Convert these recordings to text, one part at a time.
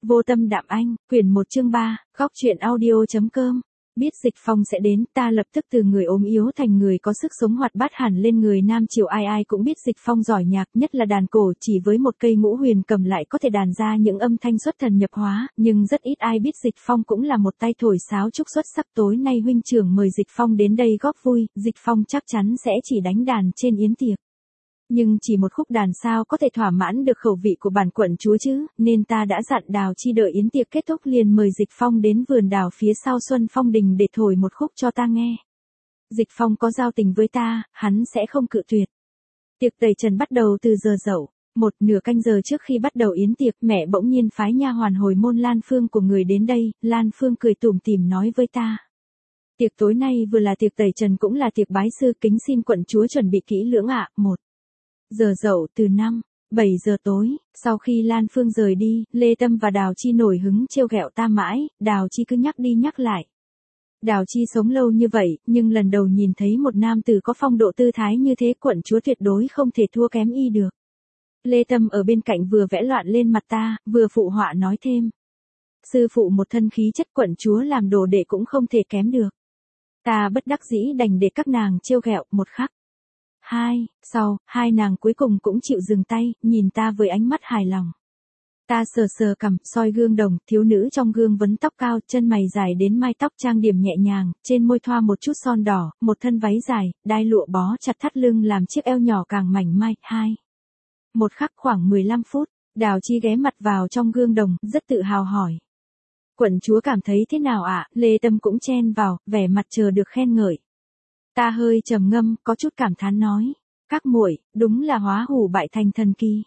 Vô tâm đạm anh, quyển 1 chương 3, góc truyện audio.com. Biết Dịch Phong sẽ đến, ta lập tức từ người ốm yếu thành người có sức sống hoạt bát hẳn lên. Người Nam Triều ai ai cũng biết Dịch Phong giỏi nhạc, nhất là đàn cổ, chỉ với một cây ngũ huyền cầm lại có thể đàn ra những âm thanh xuất thần nhập hóa, nhưng rất ít ai biết Dịch Phong cũng là một tay thổi sáo trúc xuất sắc. Tối nay huynh trưởng mời Dịch Phong đến đây góp vui, Dịch Phong chắc chắn sẽ chỉ đánh đàn trên yến tiệc. Nhưng chỉ một khúc đàn sao có thể thỏa mãn được khẩu vị của bản quận chúa chứ, nên ta đã dặn Đào Chi đợi yến tiệc kết thúc liền mời Dịch Phong đến vườn đào phía sau Xuân Phong Đình để thổi một khúc cho ta nghe. Dịch Phong có giao tình với ta, hắn sẽ không cự tuyệt. Tiệc tẩy trần bắt đầu từ giờ dậu. Một nửa canh giờ trước khi bắt đầu yến tiệc, mẹ bỗng nhiên phái nha hoàn hồi môn Lan Phương của người đến đây. Lan Phương cười tủm tỉm nói với ta: tiệc tối nay vừa là tiệc tẩy trần cũng là tiệc bái sư, kính xin quận chúa chuẩn bị kỹ lưỡng ạ. Một giờ dậu từ 7 giờ tối. Sau khi Lan Phương rời đi, Lê Tâm và Đào Chi nổi hứng trêu ghẹo ta mãi. Đào Chi cứ nhắc đi nhắc lại. Đào Chi sống lâu như vậy, nhưng lần đầu nhìn thấy một nam tử có phong độ tư thái như thế, quận chúa tuyệt đối không thể thua kém y được. Lê Tâm ở bên cạnh vừa vẽ loạn lên mặt ta, vừa phụ họa nói thêm: sư phụ một thân khí chất, quận chúa làm đồ đệ cũng không thể kém được. Ta bất đắc dĩ đành để các nàng trêu ghẹo. Một khắc sau, hai nàng cuối cùng cũng chịu dừng tay, nhìn ta với ánh mắt hài lòng. Ta sờ sờ cằm, soi gương đồng, thiếu nữ trong gương vấn tóc cao, chân mày dài đến mai tóc trang điểm nhẹ nhàng, trên môi thoa một chút son đỏ, một thân váy dài, đai lụa bó chặt thắt lưng làm chiếc eo nhỏ càng mảnh mai. Một khắc khoảng 15 phút, Đào Chi ghé mặt vào trong gương đồng, rất tự hào hỏi: quận chúa cảm thấy thế nào ạ? Lê Tâm cũng chen vào, vẻ mặt chờ được khen ngợi. Ta hơi trầm ngâm, có chút cảm thán nói: các muội, đúng là hóa hủ bại thành thần kỳ.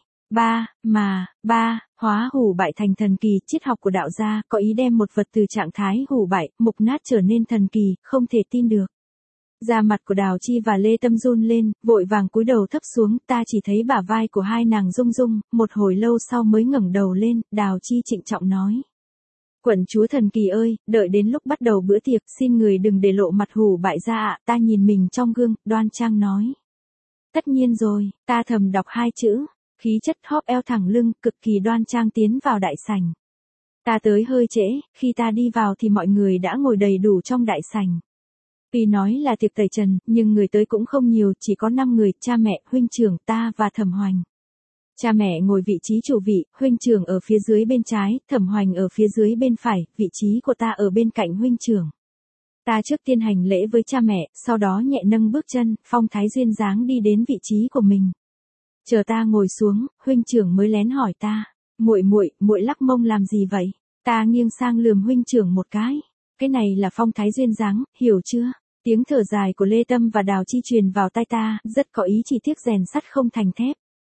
Hóa hủ bại thành thần kỳ, triết học của đạo gia, có ý đem một vật từ trạng thái hủ bại, mục nát trở nên thần kỳ, không thể tin được. Da mặt của Đào Chi và Lê Tâm run lên, vội vàng cúi đầu thấp xuống, ta chỉ thấy bả vai của hai nàng rung rung, một hồi lâu sau mới ngẩng đầu lên. Đào Chi trịnh trọng nói: quận chúa thần kỳ ơi, đợi đến lúc bắt đầu bữa tiệc, xin người đừng để lộ mặt hủ bại ra ạ. Ta nhìn mình trong gương, đoan trang nói: tất nhiên rồi. Ta thầm đọc hai chữ, khí chất hóp eo thẳng lưng, cực kỳ đoan trang tiến vào đại sảnh. Ta tới hơi trễ, khi ta đi vào thì mọi người đã ngồi đầy đủ trong đại sảnh. Tuy nói là tiệc tẩy trần, nhưng người tới cũng không nhiều, chỉ có 5 người, cha mẹ, huynh trưởng, ta và Thẩm Hoành. Cha mẹ ngồi vị trí chủ vị, huynh trưởng ở phía dưới bên trái, Thẩm Hoành ở phía dưới bên phải, vị trí của ta ở bên cạnh huynh trưởng. Ta trước tiên hành lễ với cha mẹ, sau đó nhẹ nâng bước chân, phong thái duyên dáng đi đến vị trí của mình. Chờ ta ngồi xuống, huynh trưởng mới lén hỏi ta: muội lắc mông làm gì vậy? Ta nghiêng sang lườm huynh trưởng một cái này là phong thái duyên dáng, hiểu chưa? Tiếng thở dài của Lê Tâm và Đào Chi truyền vào tai ta, rất có ý, chỉ tiếc rèn sắt không thành thép.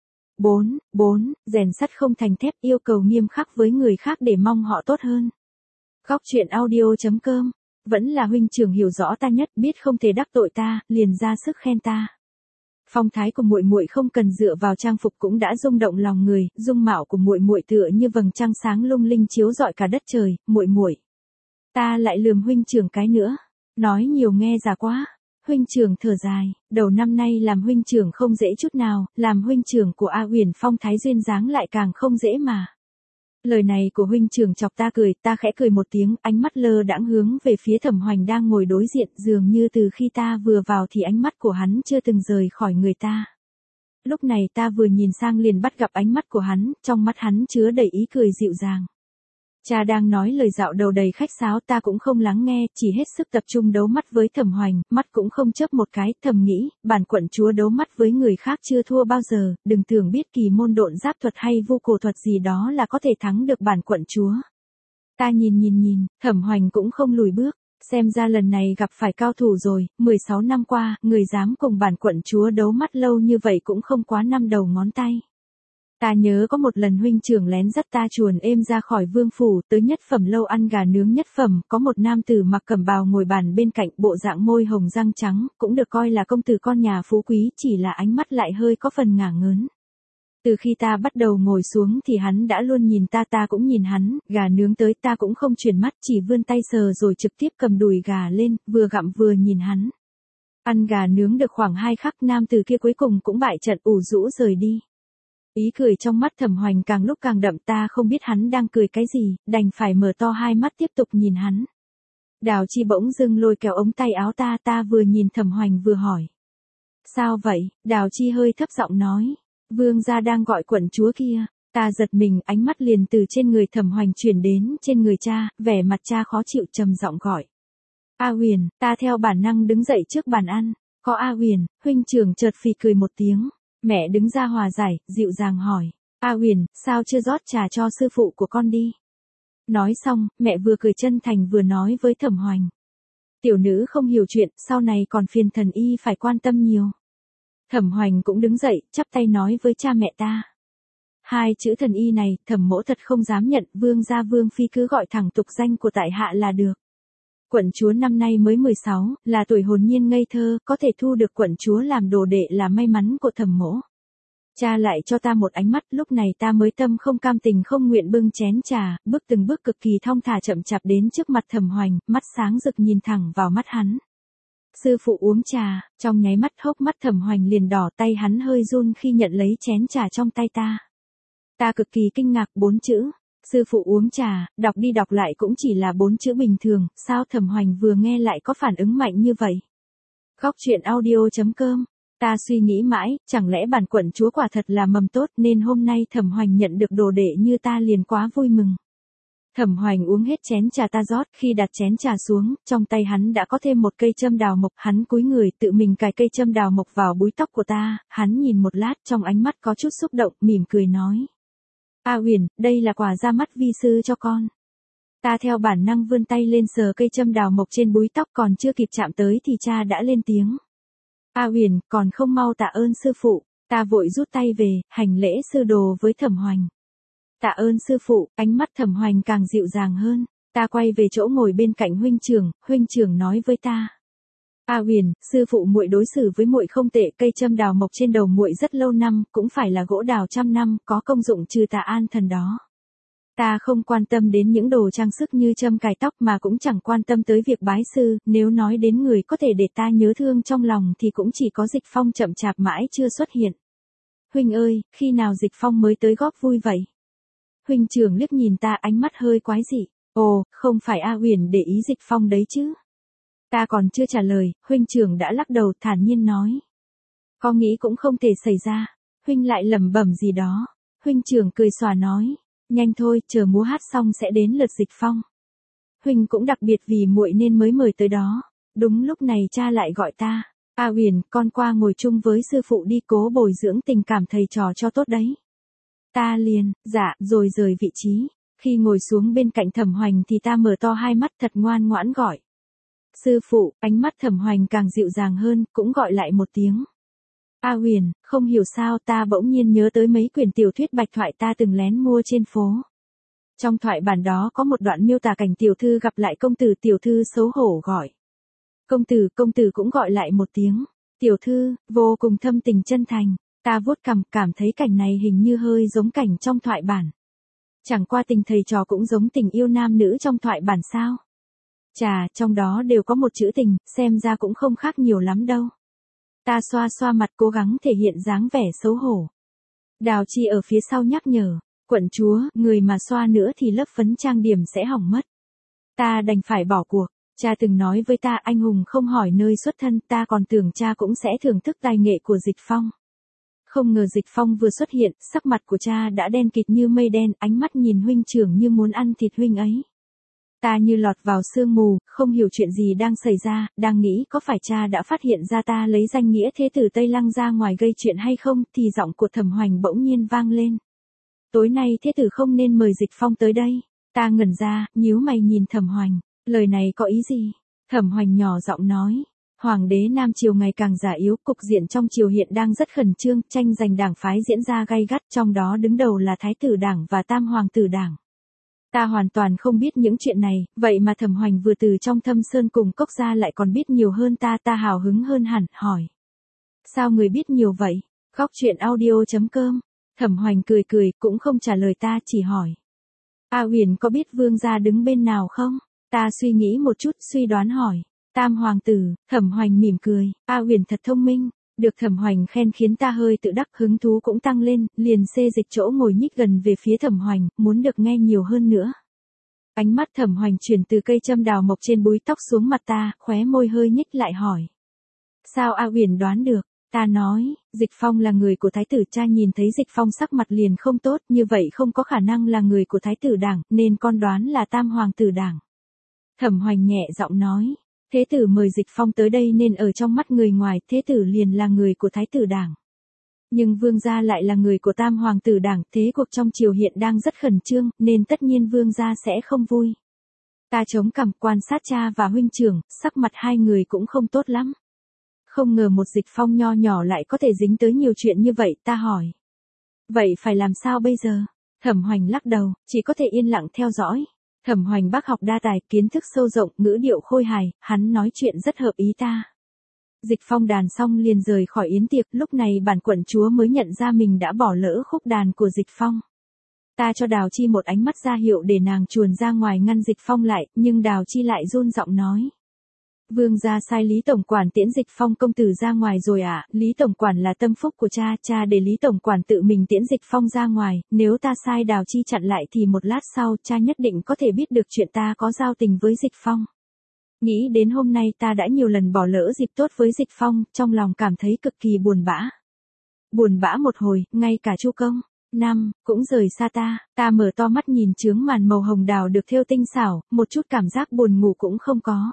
4. Rèn sắt không thành thép, yêu cầu nghiêm khắc với người khác để mong họ tốt hơn. Góc truyện audio.com. Vẫn là huynh trưởng hiểu rõ ta nhất, biết không thể đắc tội ta, liền ra sức khen ta. Phong thái của muội không cần dựa vào trang phục cũng đã rung động lòng người, dung mạo của muội tựa như vầng trăng sáng lung linh chiếu rọi cả đất trời. Muội. Ta lại lườm huynh trưởng cái nữa. Nói nhiều nghe già quá. Huynh trưởng thở dài, đầu năm nay làm huynh trưởng không dễ chút nào, làm huynh trưởng của A Uyển phong thái duyên dáng lại càng không dễ mà. Lời này của huynh trưởng chọc ta cười, ta khẽ cười một tiếng, ánh mắt lơ đãng hướng về phía Thẩm Hoành đang ngồi đối diện, dường như từ khi ta vừa vào thì ánh mắt của hắn chưa từng rời khỏi người ta. Lúc này ta vừa nhìn sang liền bắt gặp ánh mắt của hắn, trong mắt hắn chứa đầy ý cười dịu dàng. Cha đang nói lời dạo đầu đầy khách sáo, ta cũng không lắng nghe, chỉ hết sức tập trung đấu mắt với Thẩm Hoành, mắt cũng không chớp một cái, thầm nghĩ, bản quận chúa đấu mắt với người khác chưa thua bao giờ, đừng tưởng biết kỳ môn độn giáp thuật hay vu cổ thuật gì đó là có thể thắng được bản quận chúa. Ta nhìn, Thẩm Hoành cũng không lùi bước, xem ra lần này gặp phải cao thủ rồi, 16 năm qua, người dám cùng bản quận chúa đấu mắt lâu như vậy cũng không quá 5 đầu ngón tay. Ta nhớ có một lần huynh trưởng lén dắt ta chuồn êm ra khỏi vương phủ, tới nhất phẩm lâu ăn gà nướng nhất phẩm, có một nam tử mặc cẩm bào ngồi bàn bên cạnh, bộ dạng môi hồng răng trắng, cũng được coi là công tử con nhà phú quý, chỉ là ánh mắt lại hơi có phần ngả ngớn. Từ khi ta bắt đầu ngồi xuống thì hắn đã luôn nhìn ta, ta cũng nhìn hắn, gà nướng tới ta cũng không chuyển mắt, chỉ vươn tay sờ rồi trực tiếp cầm đùi gà lên, vừa gặm vừa nhìn hắn. Ăn gà nướng được khoảng 2 khắc, nam tử kia cuối cùng cũng bại trận ủ rũ rời đi. Ý cười trong mắt Thẩm Hoành càng lúc càng đậm, ta không biết hắn đang cười cái gì, đành phải mở to hai mắt tiếp tục nhìn hắn. Đào Chi bỗng dưng lôi kéo ống tay áo ta vừa nhìn Thẩm Hoành vừa hỏi. Sao vậy? Đào Chi hơi thấp giọng nói. Vương gia đang gọi quận chúa kia. Ta giật mình, ánh mắt liền từ trên người Thẩm Hoành chuyển đến trên người cha, vẻ mặt cha khó chịu trầm giọng gọi. A Huyền, ta theo bản năng đứng dậy trước bàn ăn. Có A Huyền, huynh trưởng chợt phì cười một tiếng. Mẹ đứng ra hòa giải, dịu dàng hỏi. A Huyền, sao chưa rót trà cho sư phụ của con đi? Nói xong, mẹ vừa cười chân thành vừa nói với Thẩm Hoành. Tiểu nữ không hiểu chuyện, sau này còn phiền thần y phải quan tâm nhiều. Thẩm Hoành cũng đứng dậy, chắp tay nói với cha mẹ ta. Hai chữ thần y này, Thẩm mỗ thật không dám nhận, vương gia vương phi cứ gọi thẳng tục danh của tại hạ là được. Quận chúa năm nay mới 16, là tuổi hồn nhiên ngây thơ, có thể thu được quận chúa làm đồ đệ là may mắn của Thẩm mỗ. Cha lại cho ta một ánh mắt, lúc này ta mới tâm không cam tình không nguyện bưng chén trà, bước từng bước cực kỳ thong thả chậm chạp đến trước mặt Thẩm Hoành, mắt sáng rực nhìn thẳng vào mắt hắn. Sư phụ uống trà, trong nháy mắt hốc mắt Thẩm Hoành liền đỏ, tay hắn hơi run khi nhận lấy chén trà trong tay ta. Ta cực kỳ kinh ngạc, 4 chữ. Sư phụ uống trà, đọc đi đọc lại cũng chỉ là 4 chữ bình thường, sao Thẩm Hoành vừa nghe lại có phản ứng mạnh như vậy? Góc truyện audio.com. Ta suy nghĩ mãi, chẳng lẽ bản quận chúa quả thật là mầm tốt nên hôm nay Thẩm Hoành nhận được đồ đệ như ta liền quá vui mừng. Thẩm Hoành uống hết chén trà ta rót, khi đặt chén trà xuống, trong tay hắn đã có thêm một cây châm đào mộc, hắn cúi người tự mình cài cây châm đào mộc vào búi tóc của ta, hắn nhìn một lát trong ánh mắt có chút xúc động, mỉm cười nói. A Huyền, đây là quà ra mắt vi sư cho con. Ta theo bản năng vươn tay lên sờ cây châm đào mộc trên búi tóc, còn chưa kịp chạm tới thì cha đã lên tiếng. A Huyền, còn không mau tạ ơn sư phụ. Ta vội rút tay về, hành lễ sư đồ với Thẩm Hoành. Tạ ơn sư phụ, ánh mắt Thẩm Hoành càng dịu dàng hơn. Ta quay về chỗ ngồi bên cạnh huynh trưởng nói với ta. A Huyền, sư phụ muội đối xử với muội không tệ, cây châm đào mộc trên đầu muội rất lâu năm, cũng phải là gỗ đào trăm năm, có công dụng trừ tà an thần đó. Ta không quan tâm đến những đồ trang sức như châm cài tóc mà cũng chẳng quan tâm tới việc bái sư, nếu nói đến người có thể để ta nhớ thương trong lòng thì cũng chỉ có Dịch Phong chậm chạp mãi chưa xuất hiện. Huynh ơi, khi nào Dịch Phong mới tới góp vui vậy? Huynh trưởng liếc nhìn ta, ánh mắt hơi quái dị. Ồ, không phải A Huyền để ý Dịch Phong đấy chứ? Ta còn chưa trả lời, huynh trưởng đã lắc đầu thản nhiên nói. Có nghĩ cũng không thể xảy ra. Huynh lại lẩm bẩm gì đó. Huynh trưởng cười xòa nói. Nhanh thôi, chờ múa hát xong sẽ đến lượt Dịch Phong. Huynh cũng đặc biệt vì muội nên mới mời tới đó. Đúng lúc này cha lại gọi ta. A Huyền, con qua ngồi chung với sư phụ đi, cố bồi dưỡng tình cảm thầy trò cho tốt đấy. Ta liền, dạ, rồi rời vị trí. Khi ngồi xuống bên cạnh Thẩm Hoành thì ta mở to hai mắt thật ngoan ngoãn gọi. Sư phụ, ánh mắt Thẩm Hoành càng dịu dàng hơn, cũng gọi lại một tiếng. A Huyền, không hiểu sao ta bỗng nhiên nhớ tới mấy quyển tiểu thuyết bạch thoại ta từng lén mua trên phố. Trong thoại bản đó có một đoạn miêu tả cảnh tiểu thư gặp lại công tử, tiểu thư xấu hổ gọi. Công tử cũng gọi lại một tiếng. Tiểu thư, vô cùng thâm tình chân thành. Ta vuốt cằm, cảm thấy cảnh này hình như hơi giống cảnh trong thoại bản. Chẳng qua tình thầy trò cũng giống tình yêu nam nữ trong thoại bản sao? Chà, trong đó đều có một chữ tình, xem ra cũng không khác nhiều lắm đâu. Ta xoa xoa mặt cố gắng thể hiện dáng vẻ xấu hổ. Đào Chi ở phía sau nhắc nhở. Quận chúa, người mà xoa nữa thì lớp phấn trang điểm sẽ hỏng mất. Ta đành phải bỏ cuộc. Cha từng nói với ta anh hùng không hỏi nơi xuất thân, ta còn tưởng cha cũng sẽ thưởng thức tài nghệ của Dịch Phong. Không ngờ Dịch Phong vừa xuất hiện, sắc mặt của cha đã đen kịt như mây đen, ánh mắt nhìn huynh trưởng như muốn ăn thịt huynh ấy. Ta như lọt vào sương mù, không hiểu chuyện gì đang xảy ra, đang nghĩ có phải cha đã phát hiện ra ta lấy danh nghĩa thế tử Tây Lăng ra ngoài gây chuyện hay không, thì giọng của Thẩm Hoành bỗng nhiên vang lên. Tối nay thế tử không nên mời Dịch Phong tới đây. Ta ngẩn ra, nhíu mày nhìn Thẩm Hoành, lời này có ý gì? Thẩm Hoành nhỏ giọng nói. Hoàng đế Nam Triều ngày càng già yếu, cục diện trong triều hiện đang rất khẩn trương, tranh giành đảng phái diễn ra gay gắt, trong đó đứng đầu là Thái tử Đảng và Tam Hoàng tử Đảng. Ta hoàn toàn không biết những chuyện này, vậy mà Thẩm Hoành vừa từ trong Thâm Sơn cùng Cốc ra lại còn biết nhiều hơn ta, ta hào hứng hơn hẳn, hỏi. Sao người biết nhiều vậy? Góc truyện audio.com. Thẩm Hoành cười cười, cũng không trả lời ta, chỉ hỏi. A Huyền có biết vương gia đứng bên nào không? Ta suy nghĩ một chút, suy đoán hỏi. Tam hoàng tử. Thẩm Hoành mỉm cười. A Huyền thật thông minh. Được Thẩm Hoành khen khiến ta hơi tự đắc, hứng thú cũng tăng lên, liền xê dịch chỗ ngồi nhích gần về phía Thẩm Hoành, muốn được nghe nhiều hơn nữa. Ánh mắt Thẩm Hoành chuyển từ cây châm đào mộc trên búi tóc xuống mặt ta, khóe môi hơi nhích lại hỏi. Sao A Uyển đoán được? Ta nói, Dịch Phong là người của Thái tử. Cha nhìn thấy Dịch Phong sắc mặt liền không tốt, như vậy không có khả năng là người của Thái tử Đảng, nên con đoán là Tam Hoàng tử Đảng. Thẩm Hoành nhẹ giọng nói, Thế tử mời Dịch Phong tới đây nên ở trong mắt người ngoài, Thế tử liền là người của Thái tử Đảng. Nhưng Vương gia lại là người của Tam Hoàng tử Đảng, thế cuộc trong triều hiện đang rất khẩn trương, nên tất nhiên Vương gia sẽ không vui. Ta chống cằm quan sát cha và huynh trưởng, sắc mặt hai người cũng không tốt lắm. Không ngờ một Dịch Phong nho nhỏ lại có thể dính tới nhiều chuyện như vậy, ta hỏi. Vậy phải làm sao bây giờ? Thẩm Hoành lắc đầu, chỉ có thể yên lặng theo dõi. Thẩm Hoành bác học đa tài, kiến thức sâu rộng, ngữ điệu khôi hài, hắn nói chuyện rất hợp ý ta. Dịch Phong đàn xong liền rời khỏi yến tiệc, lúc này bản quận chúa mới nhận ra mình đã bỏ lỡ khúc đàn của Dịch Phong. Ta cho Đào Chi một ánh mắt ra hiệu để nàng chuồn ra ngoài ngăn Dịch Phong lại, nhưng Đào Chi lại run giọng nói. Vương gia sai Lý Tổng Quản tiễn Dịch Phong công tử ra ngoài rồi ạ. Lý Tổng Quản là tâm phúc của cha, cha để Lý Tổng Quản tự mình tiễn Dịch Phong ra ngoài, nếu ta sai Đào Chi chặn lại thì một lát sau cha nhất định có thể biết được chuyện ta có giao tình với Dịch Phong. Nghĩ đến hôm nay ta đã nhiều lần bỏ lỡ dịp tốt với Dịch Phong, trong lòng cảm thấy cực kỳ buồn bã. Buồn bã một hồi, ngay cả Chu Công, Nam, cũng rời xa ta mở to mắt nhìn chướng màn màu hồng đào được thêu tinh xảo, một chút cảm giác buồn ngủ cũng không có.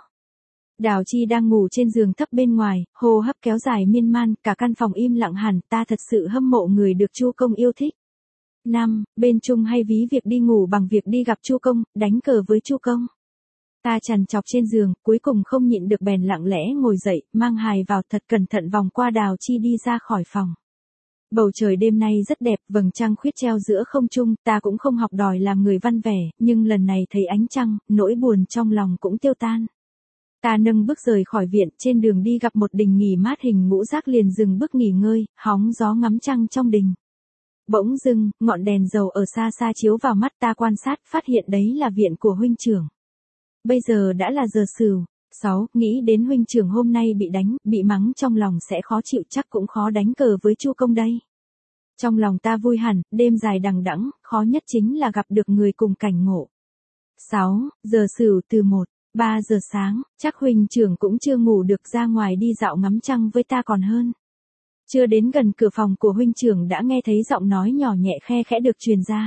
Đào Chi đang ngủ trên giường thấp bên ngoài, hô hấp kéo dài miên man, cả căn phòng im lặng hẳn, ta thật sự hâm mộ người được Chu Công yêu thích. Năm, bên Trung hay ví việc đi ngủ bằng việc đi gặp Chu Công, đánh cờ với Chu Công. Ta trằn trọc trên giường, cuối cùng không nhịn được bèn lặng lẽ ngồi dậy, mang hài vào thật cẩn thận vòng qua Đào Chi đi ra khỏi phòng. Bầu trời đêm nay rất đẹp, vầng trăng khuyết treo giữa không trung, ta cũng không học đòi làm người văn vẻ, nhưng lần này thấy ánh trăng, nỗi buồn trong lòng cũng tiêu tan. Ta nâng bước rời khỏi viện, trên đường đi gặp một đình nghỉ mát hình ngũ giác liền dừng bước nghỉ ngơi, hóng gió ngắm trăng trong đình. Bỗng dưng, ngọn đèn dầu ở xa xa chiếu vào mắt ta quan sát, phát hiện đấy là viện của huynh trưởng. Bây giờ đã là giờ Sửu. 6. Nghĩ đến huynh trưởng hôm nay bị đánh, bị mắng trong lòng sẽ khó chịu, chắc cũng khó đánh cờ với Chu Công đây. Trong lòng ta vui hẳn, đêm dài đằng đẵng, khó nhất chính là gặp được người cùng cảnh ngộ. 6. Giờ Sửu từ 1-3 giờ sáng, chắc huynh trưởng cũng chưa ngủ được, ra ngoài đi dạo ngắm trăng với ta còn hơn. Chưa đến gần cửa phòng của huynh trưởng đã nghe thấy giọng nói nhỏ nhẹ khe khẽ được truyền ra.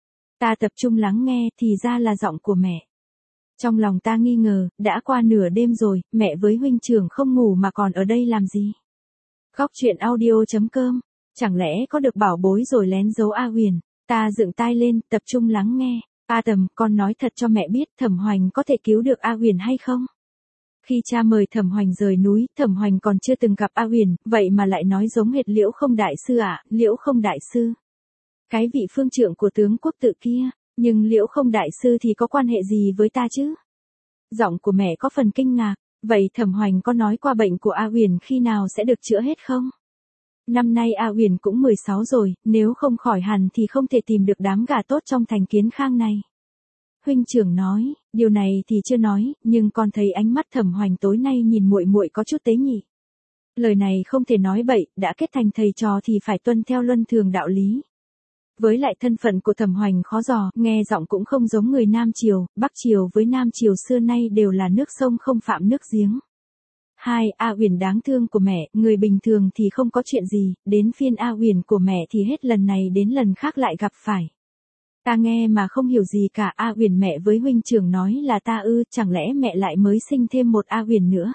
Ta tập trung lắng nghe, thì ra là giọng của mẹ. Trong lòng ta nghi ngờ, đã qua nửa đêm rồi, mẹ với huynh trưởng không ngủ mà còn ở đây làm gì? Góc truyện audio.com, chẳng lẽ có được bảo bối rồi lén giấu A Huyền? Ta dựng tai lên, tập trung lắng nghe. A Tầm, con nói thật cho mẹ biết, Thẩm Hoành có thể cứu được A Huyền hay không? Khi cha mời Thẩm Hoành rời núi, Thẩm Hoành còn chưa từng gặp A Huyền, vậy mà lại nói giống hệt Liễu Không đại sư ạ, Liễu Không đại sư. Cái vị phương trượng của tướng quốc tự kia. Nhưng Liễu Không đại sư thì có quan hệ gì với ta chứ? Giọng của mẹ có phần kinh ngạc, vậy Thẩm Hoành có nói qua bệnh của A Huyền khi nào sẽ được chữa hết không? Năm nay A Huyền cũng 16 rồi, nếu không khỏi hẳn thì không thể tìm được đám gà tốt trong thành Kiến Khang này. Huynh trưởng nói, điều này thì chưa nói, nhưng con thấy ánh mắt Thẩm Hoành tối nay nhìn muội muội có chút tế nhị. Lời này không thể nói bậy, đã kết thành thầy trò thì phải tuân theo luân thường đạo lý. Với lại thân phận của Thẩm Hoành khó dò, nghe giọng cũng không giống người Nam Triều, Bắc Triều với Nam Triều xưa nay đều là nước sông không phạm nước giếng. 2. A Huyền đáng thương của mẹ, người bình thường thì không có chuyện gì, đến phiên A Huyền của mẹ thì hết lần này đến lần khác lại gặp phải. Ta nghe mà không hiểu gì cả. A Huyền mẹ với huynh trưởng nói là ta ư, chẳng lẽ mẹ lại mới sinh thêm một A Huyền nữa?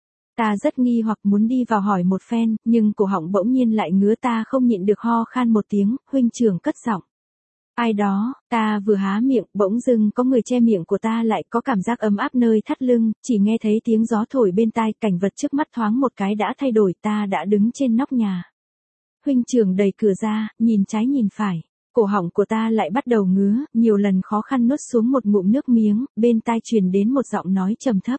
Ta rất nghi hoặc muốn đi vào hỏi một phen, nhưng cổ họng bỗng nhiên lại ngứa, ta không nhịn được ho khan một tiếng, huynh trưởng cất giọng. Ai đó, ta vừa há miệng, bỗng dưng có người che miệng của ta lại, có cảm giác ấm áp nơi thắt lưng, chỉ nghe thấy tiếng gió thổi bên tai, cảnh vật trước mắt thoáng một cái đã thay đổi, ta đã đứng trên nóc nhà. Huynh trưởng đẩy cửa ra, nhìn trái nhìn phải. Cổ họng của ta lại bắt đầu ngứa, nhiều lần khó khăn nuốt xuống một ngụm nước miếng, bên tai truyền đến một giọng nói trầm thấp.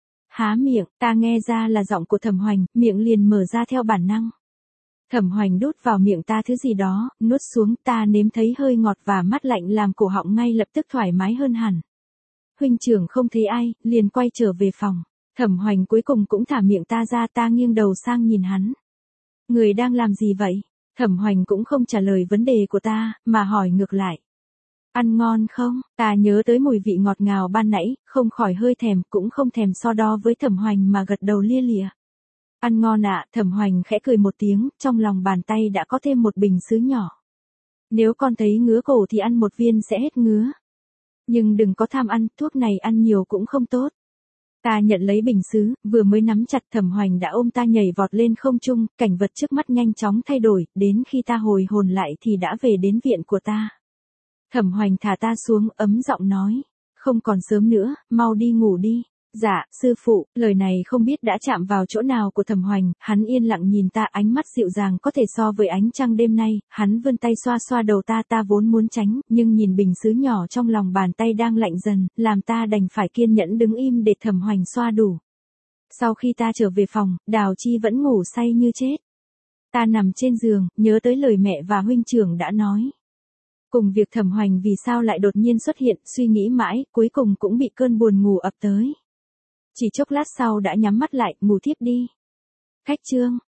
Há miệng, ta nghe ra là giọng của Thẩm Hoành, miệng liền mở ra theo bản năng. Thẩm Hoành đút vào miệng ta thứ gì đó, nuốt xuống, ta nếm thấy hơi ngọt và mát lạnh làm cổ họng ngay lập tức thoải mái hơn hẳn. Huynh trưởng không thấy ai, liền quay trở về phòng. Thẩm Hoành cuối cùng cũng thả miệng ta ra, ta nghiêng đầu sang nhìn hắn. Người đang làm gì vậy? Thẩm Hoành cũng không trả lời vấn đề của ta, mà hỏi ngược lại. Ăn ngon không? Ta nhớ tới mùi vị ngọt ngào ban nãy, không khỏi hơi thèm, cũng không thèm so đo với Thẩm Hoành mà gật đầu lia lịa. Ăn ngon ạ, Thẩm Hoành khẽ cười một tiếng, trong lòng bàn tay đã có thêm một bình sứ nhỏ. Nếu con thấy ngứa cổ thì ăn một viên sẽ hết ngứa. Nhưng đừng có tham ăn, thuốc này ăn nhiều cũng không tốt. Ta nhận lấy bình sứ, vừa mới nắm chặt Thẩm Hoành đã ôm ta nhảy vọt lên không trung, cảnh vật trước mắt nhanh chóng thay đổi, đến khi ta hồi hồn lại thì đã về đến viện của ta. Thẩm Hoành thả ta xuống, ấm giọng nói. Không còn sớm nữa, mau đi ngủ đi. Dạ, sư phụ, lời này không biết đã chạm vào chỗ nào của Thẩm Hoành, hắn yên lặng nhìn ta, ánh mắt dịu dàng có thể so với ánh trăng đêm nay, hắn vươn tay xoa xoa đầu ta, ta vốn muốn tránh, nhưng nhìn bình sứ nhỏ trong lòng bàn tay đang lạnh dần, làm ta đành phải kiên nhẫn đứng im để Thẩm Hoành xoa đủ. Sau khi ta trở về phòng, Đào Chi vẫn ngủ say như chết. Ta nằm trên giường, nhớ tới lời mẹ và huynh trưởng đã nói. Cùng việc Thẩm Hoành vì sao lại đột nhiên xuất hiện, suy nghĩ mãi, cuối cùng cũng bị cơn buồn ngủ ập tới. Chỉ chốc lát sau đã nhắm mắt lại, ngủ thiếp đi. Khách chương.